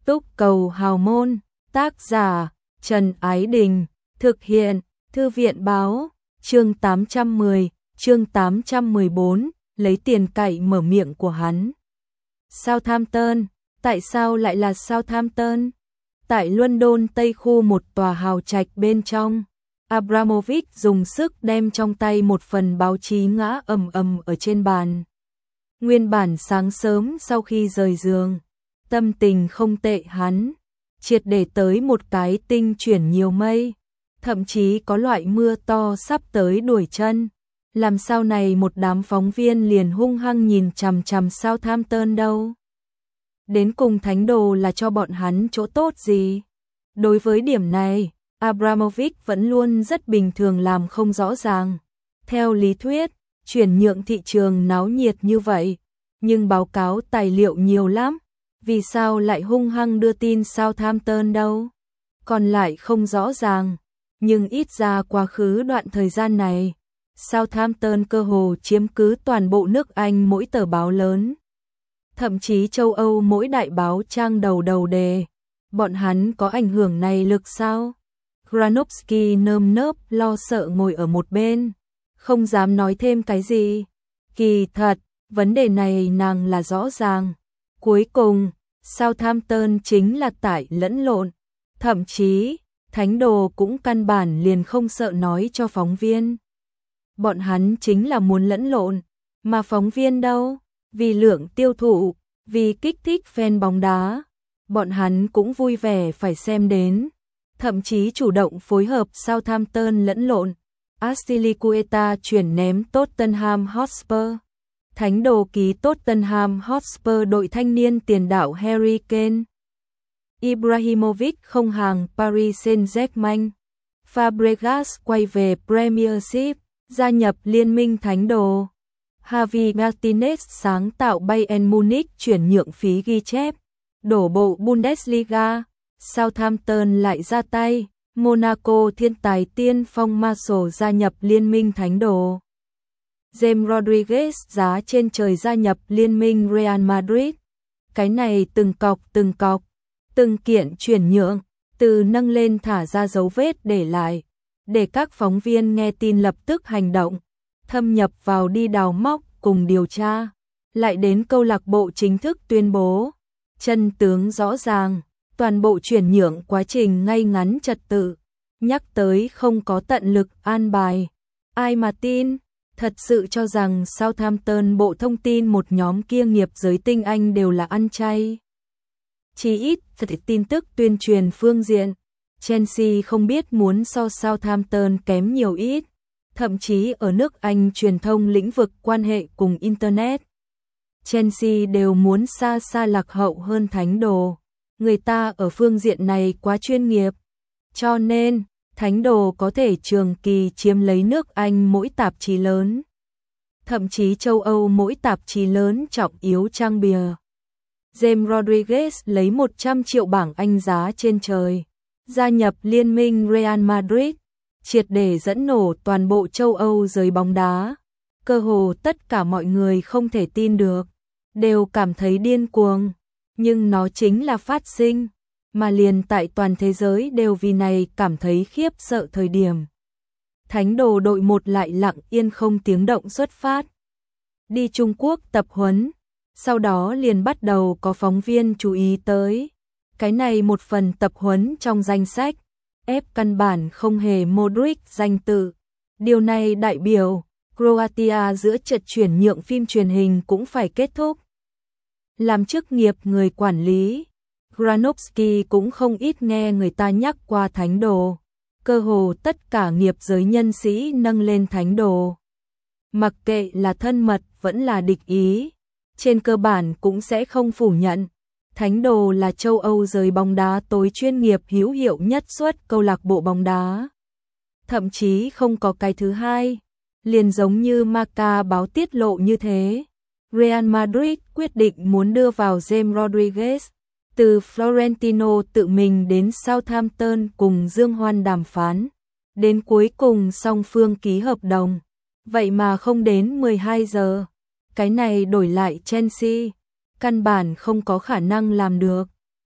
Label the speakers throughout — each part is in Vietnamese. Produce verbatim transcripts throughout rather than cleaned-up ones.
Speaker 1: Túc cầu hào môn, tác giả Trần Ái Đình, thực hiện Thư viện Báo, chương tám trăm mười, chương tám trăm mười bốn, lấy tiền cậy mở miệng của hắn. Southampton, tại sao lại là Southampton? Tại London Tây khu một tòa hào trạch bên trong, Abramovich dùng sức đem trong tay một phần báo chí ngã ầm ầm ở trên bàn. Nguyên bản sáng sớm sau khi rời giường, tâm tình không tệ hắn, triệt để tới một cái tinh chuyển nhiều mây, thậm chí có loại mưa to sắp tới đuổi chân. Làm sao này một đám phóng viên liền hung hăng nhìn chằm chằm Southampton đâu? Đến cùng thánh đồ là cho bọn hắn chỗ tốt gì? Đối với điểm này, Abramovich vẫn luôn rất bình thường làm không rõ ràng. Theo lý thuyết, chuyển nhượng thị trường náo nhiệt như vậy, nhưng báo cáo tài liệu nhiều lắm, vì sao lại hung hăng đưa tin Southampton đâu? Còn lại không rõ ràng, nhưng ít ra quá khứ đoạn thời gian này, Southampton cơ hồ chiếm cứ toàn bộ nước Anh mỗi tờ báo lớn. Thậm chí châu Âu mỗi đại báo trang đầu đầu đề. Bọn hắn có ảnh hưởng này lực sao? Granovsky nơm nớp lo sợ ngồi ở một bên, không dám nói thêm cái gì. Kỳ thật, vấn đề này nàng là rõ ràng. Cuối cùng, Southampton chính là tải lẫn lộn. Thậm chí, thánh đồ cũng căn bản liền không sợ nói cho phóng viên. Bọn hắn chính là muốn lẫn lộn, mà phóng viên đâu? Vì lượng tiêu thụ, vì kích thích fan bóng đá, bọn hắn cũng vui vẻ phải xem đến. Thậm chí chủ động phối hợp Southampton lẫn lộn. Azpilicueta chuyển ném Tottenham Hotspur. Thánh đồ ký Tottenham Hotspur đội thanh niên tiền đạo Harry Kane. Ibrahimovic không hàng Paris Saint-Germain. Fabregas quay về Premiership, gia nhập liên minh thánh đồ. Javi Martinez sáng tạo Bayern Munich chuyển nhượng phí ghi chép, đổ bộ Bundesliga. Southampton lại ra tay, Monaco thiên tài tiên phong Martial gia nhập liên minh thánh đồ. James Rodriguez giá trên trời gia nhập liên minh Real Madrid. Cái này từng cọc từng cọc, từng kiện chuyển nhượng, từ nâng lên thả ra dấu vết để lại, để các phóng viên nghe tin lập tức hành động, thâm nhập vào đi đào móc cùng điều tra, lại đến câu lạc bộ chính thức tuyên bố. Chân tướng rõ ràng, toàn bộ chuyển nhượng quá trình ngay ngắn trật tự, nhắc tới không có tận lực an bài. Ai mà tin, thật sự cho rằng Southampton bộ thông tin một nhóm kia nghiệp giới tinh anh đều là ăn chay. Chỉ ít, thật tin tức tuyên truyền phương diện, Chelsea không biết muốn so Southampton kém nhiều ít, thậm chí ở nước Anh truyền thông lĩnh vực quan hệ cùng Internet. Chelsea đều muốn xa xa lạc hậu hơn thánh đồ. Người ta ở phương diện này quá chuyên nghiệp, cho nên thánh đồ có thể trường kỳ chiếm lấy nước Anh mỗi tạp chí lớn, thậm chí châu Âu mỗi tạp chí lớn trọng yếu trang bìa. James Rodriguez lấy một trăm triệu bảng Anh giá trên trời, gia nhập liên minh Real Madrid, triệt để dẫn nổ toàn bộ châu Âu giới bóng đá. Cơ hồ tất cả mọi người không thể tin được, đều cảm thấy điên cuồng. Nhưng nó chính là phát sinh, mà liền tại toàn thế giới đều vì này cảm thấy khiếp sợ thời điểm. Thánh đồ đội một lại lặng yên không tiếng động xuất phát. Đi Trung Quốc tập huấn, sau đó liền bắt đầu có phóng viên chú ý tới. Cái này một phần tập huấn trong danh sách, ép căn bản không hề Modric danh tự. Điều này đại biểu, Croatia giữa trận chuyển nhượng phim truyền hình cũng phải kết thúc. Làm chức nghiệp người quản lý, Granovsky cũng không ít nghe người ta nhắc qua thánh đồ. Cơ hồ tất cả nghiệp giới nhân sĩ nâng lên thánh đồ. Mặc kệ là thân mật vẫn là địch ý, trên cơ bản cũng sẽ không phủ nhận. Thánh đồ là châu Âu giới bóng đá tối chuyên nghiệp hữu hiệu nhất suốt câu lạc bộ bóng đá. Thậm chí không có cái thứ hai, liền giống như Marca báo tiết lộ như thế. Real Madrid quyết định muốn đưa vào James Rodriguez, từ Florentino tự mình đến Southampton cùng Dương Hoan đàm phán, đến cuối cùng song phương ký hợp đồng. Vậy mà không đến mười hai giờ, cái này đổi lại Chelsea, căn bản không có khả năng làm được.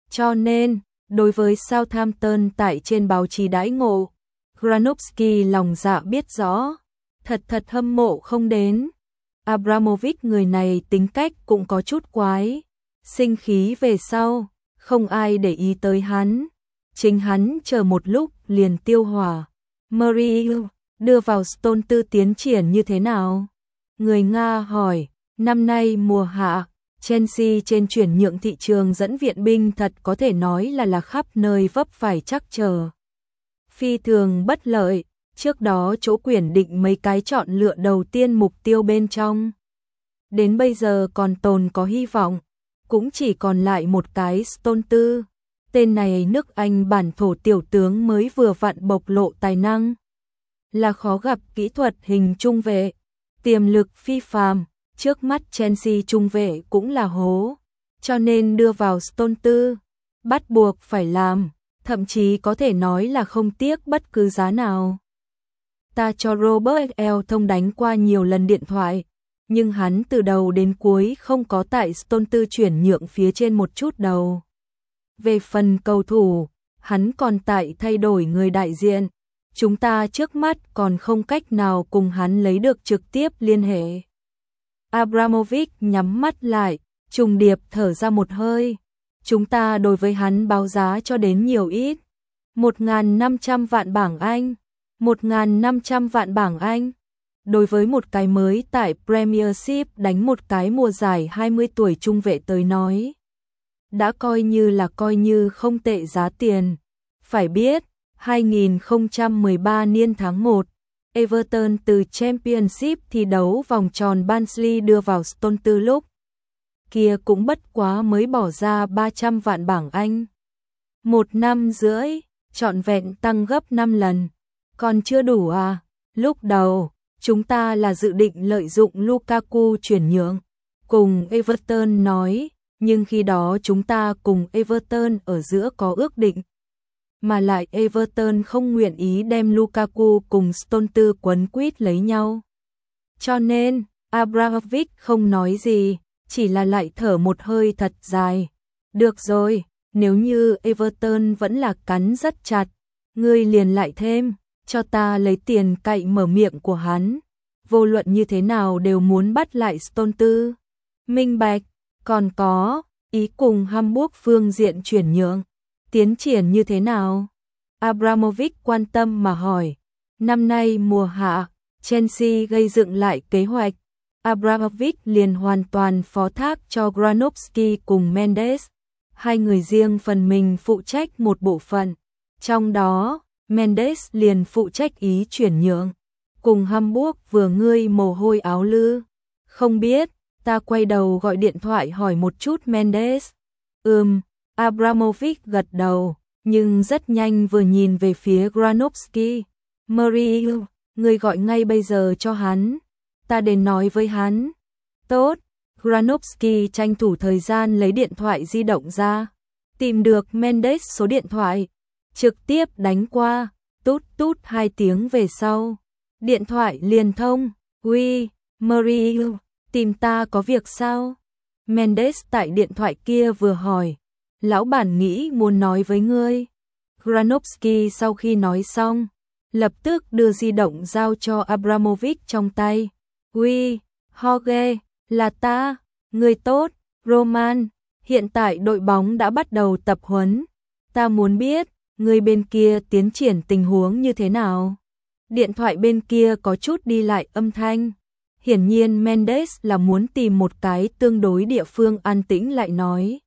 Speaker 1: Cho nên, đối với Southampton tại trên báo chí đãi ngộ, Granovsky lòng dạ biết rõ, thật thật hâm mộ không đến. Abramovich người này tính cách cũng có chút quái, sinh khí về sau, không ai để ý tới hắn. Chính hắn chờ một lúc liền tiêu hỏa. Marie đưa vào Stone Tư tiến triển như thế nào? Người Nga hỏi, năm nay mùa hạ, Chelsea trên chuyển nhượng thị trường dẫn viện binh thật có thể nói là là khắp nơi vấp phải trắc trở. Phi thường bất lợi, trước đó chỗ quyển định mấy cái chọn lựa đầu tiên mục tiêu bên trong. Đến bây giờ còn tồn có hy vọng, cũng chỉ còn lại một cái Stone Tư. Tên này nước Anh bản thổ tiểu tướng mới vừa vặn bộc lộ tài năng. Là khó gặp kỹ thuật hình trung vệ, tiềm lực phi phàm, trước mắt Chelsea trung vệ cũng là hố, cho nên đưa vào Stone Tư, bắt buộc phải làm, thậm chí có thể nói là không tiếc bất cứ giá nào. Ta cho Robert Elton đánh qua nhiều lần điện thoại, nhưng hắn từ đầu đến cuối không có tại Stone Tư chuyển nhượng phía trên một chút đầu. Về phần cầu thủ, hắn còn tại thay đổi người đại diện, chúng ta trước mắt còn không cách nào cùng hắn lấy được trực tiếp liên hệ. Abramovich nhắm mắt lại, trùng điệp thở ra một hơi. Chúng ta đối với hắn báo giá cho đến nhiều ít. một nghìn năm trăm vạn bảng Anh. một nghìn năm trăm vạn bảng Anh. Đối với một cái mới tại Premiership đánh một cái mùa giải hai mươi tuổi trung vệ tới nói, đã coi như là coi như không tệ giá tiền. Phải biết, hai nghìn không trăm mười ba niên tháng một, Everton từ Championship thi đấu vòng tròn Barnsley đưa vào Stone Tư lúc kia cũng bất quá mới bỏ ra ba trăm vạn bảng Anh. Một năm rưỡi, trọn vẹn tăng gấp năm lần. Còn chưa đủ à? Lúc đầu, chúng ta là dự định lợi dụng Lukaku chuyển nhượng, cùng Everton nói, nhưng khi đó chúng ta cùng Everton ở giữa có ước định. Mà lại Everton không nguyện ý đem Lukaku cùng Stone Tư quấn quýt lấy nhau. Cho nên, Abramovich không nói gì, chỉ là lại thở một hơi thật dài. Được rồi, nếu như Everton vẫn là cắn rất chặt, ngươi liền lại thêm, cho ta lấy tiền cậy mở miệng của hắn. Vô luận như thế nào đều muốn bắt lại Stone Tư. Minh bạch, còn có, ý cùng Hamburg phương diện chuyển nhượng. Tiến triển như thế nào? Abramovich quan tâm mà hỏi. Năm nay mùa hạ, Chelsea gây dựng lại kế hoạch. Abramovich liền hoàn toàn phó thác cho Granovsky cùng Mendes. Hai người riêng phần mình phụ trách một bộ phận. Trong đó, Mendes liền phụ trách ý chuyển nhượng. Cùng Hamburg vừa ngươi mồ hôi áo lư. Không biết, ta quay đầu gọi điện thoại hỏi một chút Mendes. Ừm. Abramovich gật đầu, nhưng rất nhanh vừa nhìn về phía Granovsky. Marie, người gọi ngay bây giờ cho hắn. Ta đến nói với hắn. Tốt. Granovsky tranh thủ thời gian lấy điện thoại di động ra. Tìm được Mendes số điện thoại. Trực tiếp đánh qua. Tút tút hai tiếng về sau. Điện thoại liền thông. Uy, Marie, tìm ta có việc sao? Mendes tại điện thoại kia vừa hỏi. Lão bản nghĩ muốn nói với ngươi. Granovsky sau khi nói xong, lập tức đưa di động giao cho Abramovich trong tay. Uy, Jorge, là ta, người tốt, Roman, hiện tại đội bóng đã bắt đầu tập huấn. Ta muốn biết, người bên kia tiến triển tình huống như thế nào. Điện thoại bên kia có chút đi lại âm thanh. Hiển nhiên Mendes là muốn tìm một cái tương đối địa phương an tĩnh lại nói.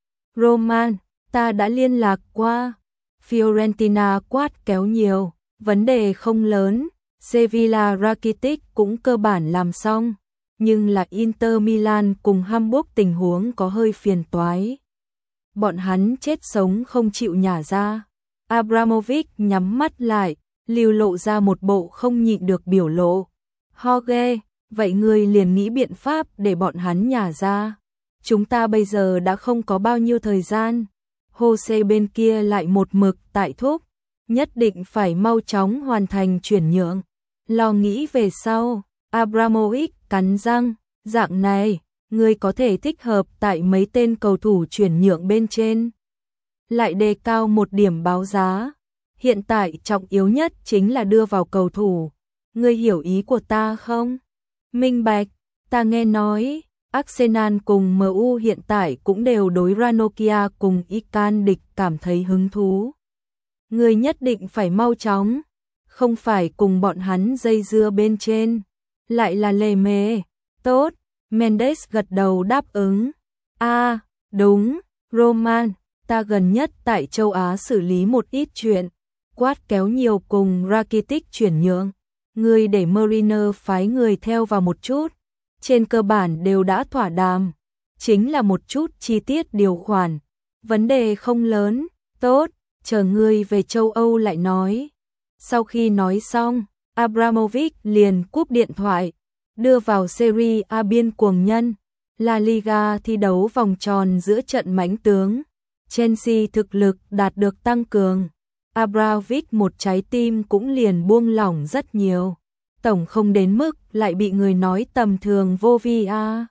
Speaker 1: Roman, ta đã liên lạc qua. Fiorentina quát kéo nhiều, vấn đề không lớn. Sevilla Rakitic cũng cơ bản làm xong, nhưng là Inter Milan cùng Hamburg tình huống có hơi phiền toái. Bọn hắn chết sống không chịu nhả ra. Abramovich nhắm mắt lại, lưu lộ ra một bộ không nhịn được biểu lộ. Jorge, vậy ngươi liền nghĩ biện pháp để bọn hắn nhả ra. Chúng ta bây giờ đã không có bao nhiêu thời gian. Jose bên kia lại một mực tại thúc, nhất định phải mau chóng hoàn thành chuyển nhượng. Lo nghĩ về sau, Abramovich cắn răng, dạng này, ngươi có thể thích hợp tại mấy tên cầu thủ chuyển nhượng bên trên. lại đề cao một điểm báo giá. Hiện tại trọng yếu nhất chính là đưa vào cầu thủ. Ngươi hiểu ý của ta không? Minh bạch, ta nghe nói Arsenal cùng em u hiện tại cũng đều đối Ranocchia cùng Ican địch cảm thấy hứng thú. Ngươi nhất định phải mau chóng, không phải cùng bọn hắn dây dưa bên trên, lại là lề mề. Tốt, Mendes gật đầu đáp ứng. A, à, đúng, Roman, ta gần nhất tại châu Á xử lý một ít chuyện, quát kéo nhiều cùng Rakitic chuyển nhượng. Ngươi để Mariner phái người theo vào một chút, trên cơ bản đều đã thỏa đàm, chính là một chút chi tiết điều khoản, vấn đề không lớn. Tốt, chờ ngươi về châu Âu lại nói. Sau khi nói xong, Abramovich liền cúp điện thoại, đưa vào Serie A biên cuồng nhân, La Liga thi đấu vòng tròn giữa trận mãnh tướng. Chelsea thực lực đạt được tăng cường, Abramovich một trái tim cũng liền buông lỏng rất nhiều. Tổng không đến mức lại bị người nói tầm thường vô vi a.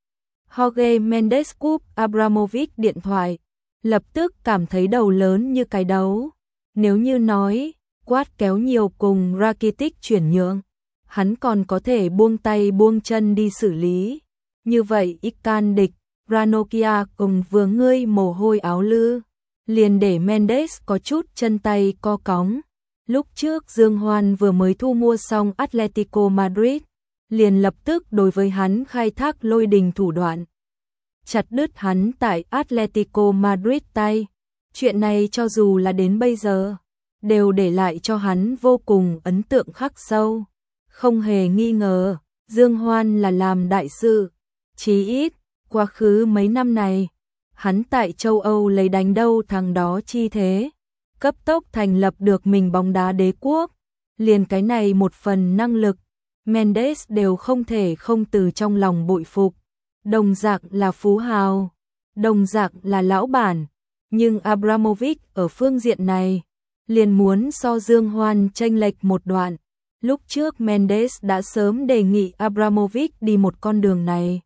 Speaker 1: Jorge Mendes cúp Abramovich điện thoại, lập tức cảm thấy đầu lớn như cái đấu. Nếu như nói quát kéo nhiều cùng Rakitic chuyển nhượng, hắn còn có thể buông tay buông chân đi xử lý. Như vậy Ican địch, Ranocchia cùng vừa ngươi mồ hôi áo lư, liền để Mendes có chút chân tay co cóng. Lúc trước Dương Hoan vừa mới thu mua xong Atletico Madrid, liền lập tức đối với hắn khai thác lôi đình thủ đoạn, chặt đứt hắn tại Atletico Madrid tay. Chuyện này cho dù là đến bây giờ, đều để lại cho hắn vô cùng ấn tượng khắc sâu. Không hề nghi ngờ, Dương Hoan là làm đại sự. Chí ít, quá khứ mấy năm này, hắn tại châu Âu lấy đánh đâu thằng đó chi thế, cấp tốc thành lập được mình bóng đá đế quốc. Liền cái này một phần năng lực, Mendes đều không thể không từ trong lòng bội phục. Đồng dạng là phú hào, đồng dạng là lão bản, nhưng Abramovich ở phương diện này liền muốn so Dương Hoan chênh lệch một đoạn. Lúc trước Mendes đã sớm đề nghị Abramovich đi một con đường này.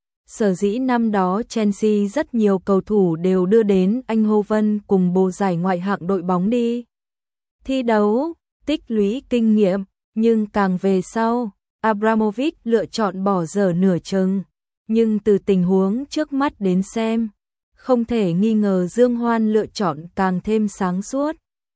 Speaker 1: Sở dĩ năm đó Chelsea rất nhiều cầu thủ đều đưa đến Eindhoven cùng bồ giải ngoại hạng đội bóng đi thi đấu, tích lũy kinh nghiệm, nhưng càng về sau, Abramovich lựa chọn bỏ dở nửa chừng. Nhưng từ tình huống trước mắt đến xem, không thể nghi ngờ Dương Hoan lựa chọn càng thêm sáng suốt.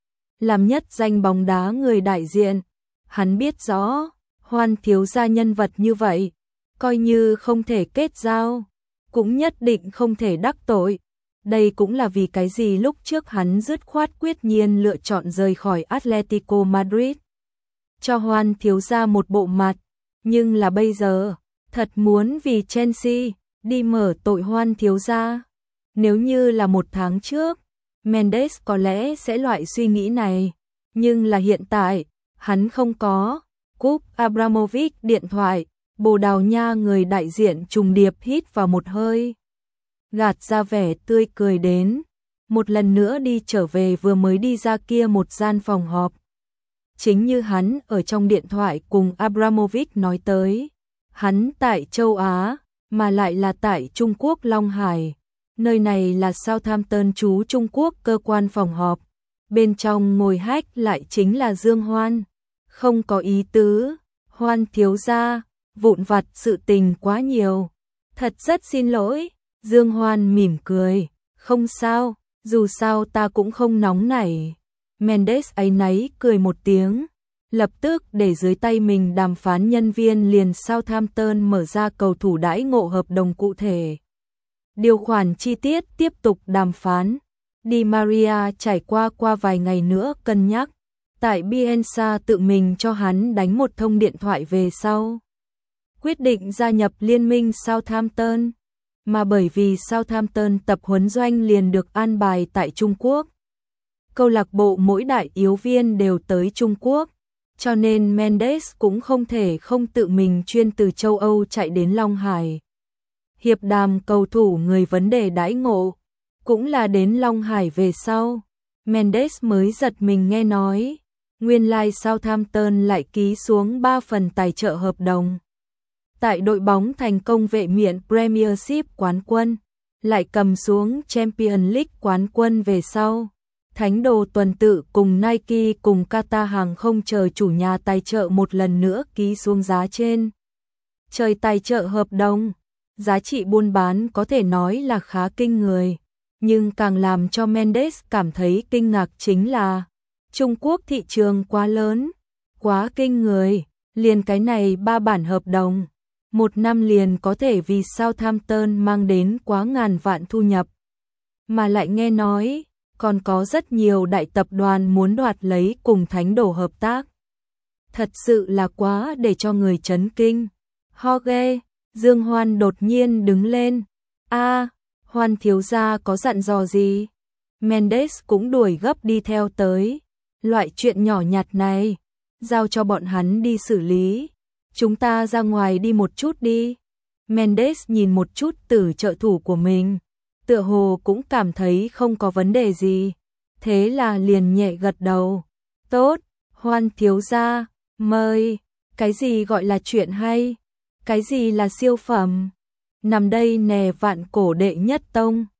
Speaker 1: Làm nhất danh bóng đá người đại diện, hắn biết rõ, Hoan thiếu gia nhân vật như vậy, coi như không thể kết giao, cũng nhất định không thể đắc tội. Đây cũng là vì cái gì lúc trước hắn dứt khoát quyết nhiên lựa chọn rời khỏi Atletico Madrid, cho Hoan thiếu gia một bộ mặt. Nhưng là bây giờ, thật muốn vì Chelsea đi mở tội Hoan thiếu gia. Nếu như là một tháng trước, Mendes có lẽ sẽ loại suy nghĩ này, nhưng là hiện tại, hắn không có. Cúp Abramovich điện thoại, Bồ Đào Nha người đại diện trùng điệp hít vào một hơi, gạt ra vẻ tươi cười đến, một lần nữa đi trở về vừa mới đi ra kia một gian phòng họp. Chính như hắn ở trong điện thoại cùng Abramovich nói tới, hắn tại châu Á, mà lại là tại Trung Quốc Long Hải. Nơi này là Southampton trú Trung Quốc cơ quan phòng họp. Bên trong ngồi hách lại chính là Dương Hoan. Không có ý tứ, Hoan thiếu gia, vụn vặt sự tình quá nhiều. Thật rất xin lỗi, Dương Hoan mỉm cười. Không sao, dù sao ta cũng không nóng nảy. Mendes áy náy cười một tiếng, lập tức để dưới tay mình đàm phán nhân viên liền Southampton mở ra cầu thủ đãi ngộ hợp đồng cụ thể. Điều khoản chi tiết tiếp tục đàm phán. Di Maria trải qua qua vài ngày nữa cân nhắc. Tại Bielsa tự mình cho hắn đánh một thông điện thoại về sau, quyết định gia nhập liên minh Southampton. Mà bởi vì Southampton tập huấn doanh liền được an bài tại Trung Quốc, câu lạc bộ mỗi đại yếu viên đều tới Trung Quốc, cho nên Mendes cũng không thể không tự mình chuyên từ châu Âu chạy đến Long Hải. Hiệp đàm cầu thủ người vấn đề đãi ngộ, cũng là đến Long Hải về sau, Mendes mới giật mình nghe nói, nguyên lai Southampton lại ký xuống ba phần tài trợ hợp đồng. Tại đội bóng thành công vệ miện Premiership quán quân, lại cầm xuống Champions League quán quân về sau. Thánh đồ tuần tự cùng Nike cùng Qatar hàng không chờ chủ nhà tài trợ một lần nữa ký xuống giá trên trời tài trợ hợp đồng. Giá trị buôn bán có thể nói là khá kinh người, nhưng càng làm cho Mendes cảm thấy kinh ngạc chính là Trung Quốc thị trường quá lớn, quá kinh người, liền cái này ba bản hợp đồng, một năm liền có thể vì Southampton mang đến quá ngàn vạn thu nhập. Mà lại nghe nói, còn có rất nhiều đại tập đoàn muốn đoạt lấy cùng Thánh đồ hợp tác. Thật sự là quá để cho người chấn kinh. Jorge, Dương Hoan đột nhiên đứng lên. A, Hoan thiếu gia có dặn dò gì? Mendes cũng đuổi gấp đi theo tới. Loại chuyện nhỏ nhặt này, giao cho bọn hắn đi xử lý. Chúng ta ra ngoài đi một chút đi. Mendes nhìn một chút tử trợ thủ của mình, tựa hồ cũng cảm thấy không có vấn đề gì. Thế là liền nhẹ gật đầu. Tốt, Hoan thiếu gia, mời. Cái gì gọi là chuyện hay? Cái gì là siêu phẩm? Nằm đây nè vạn cổ đệ nhất tông.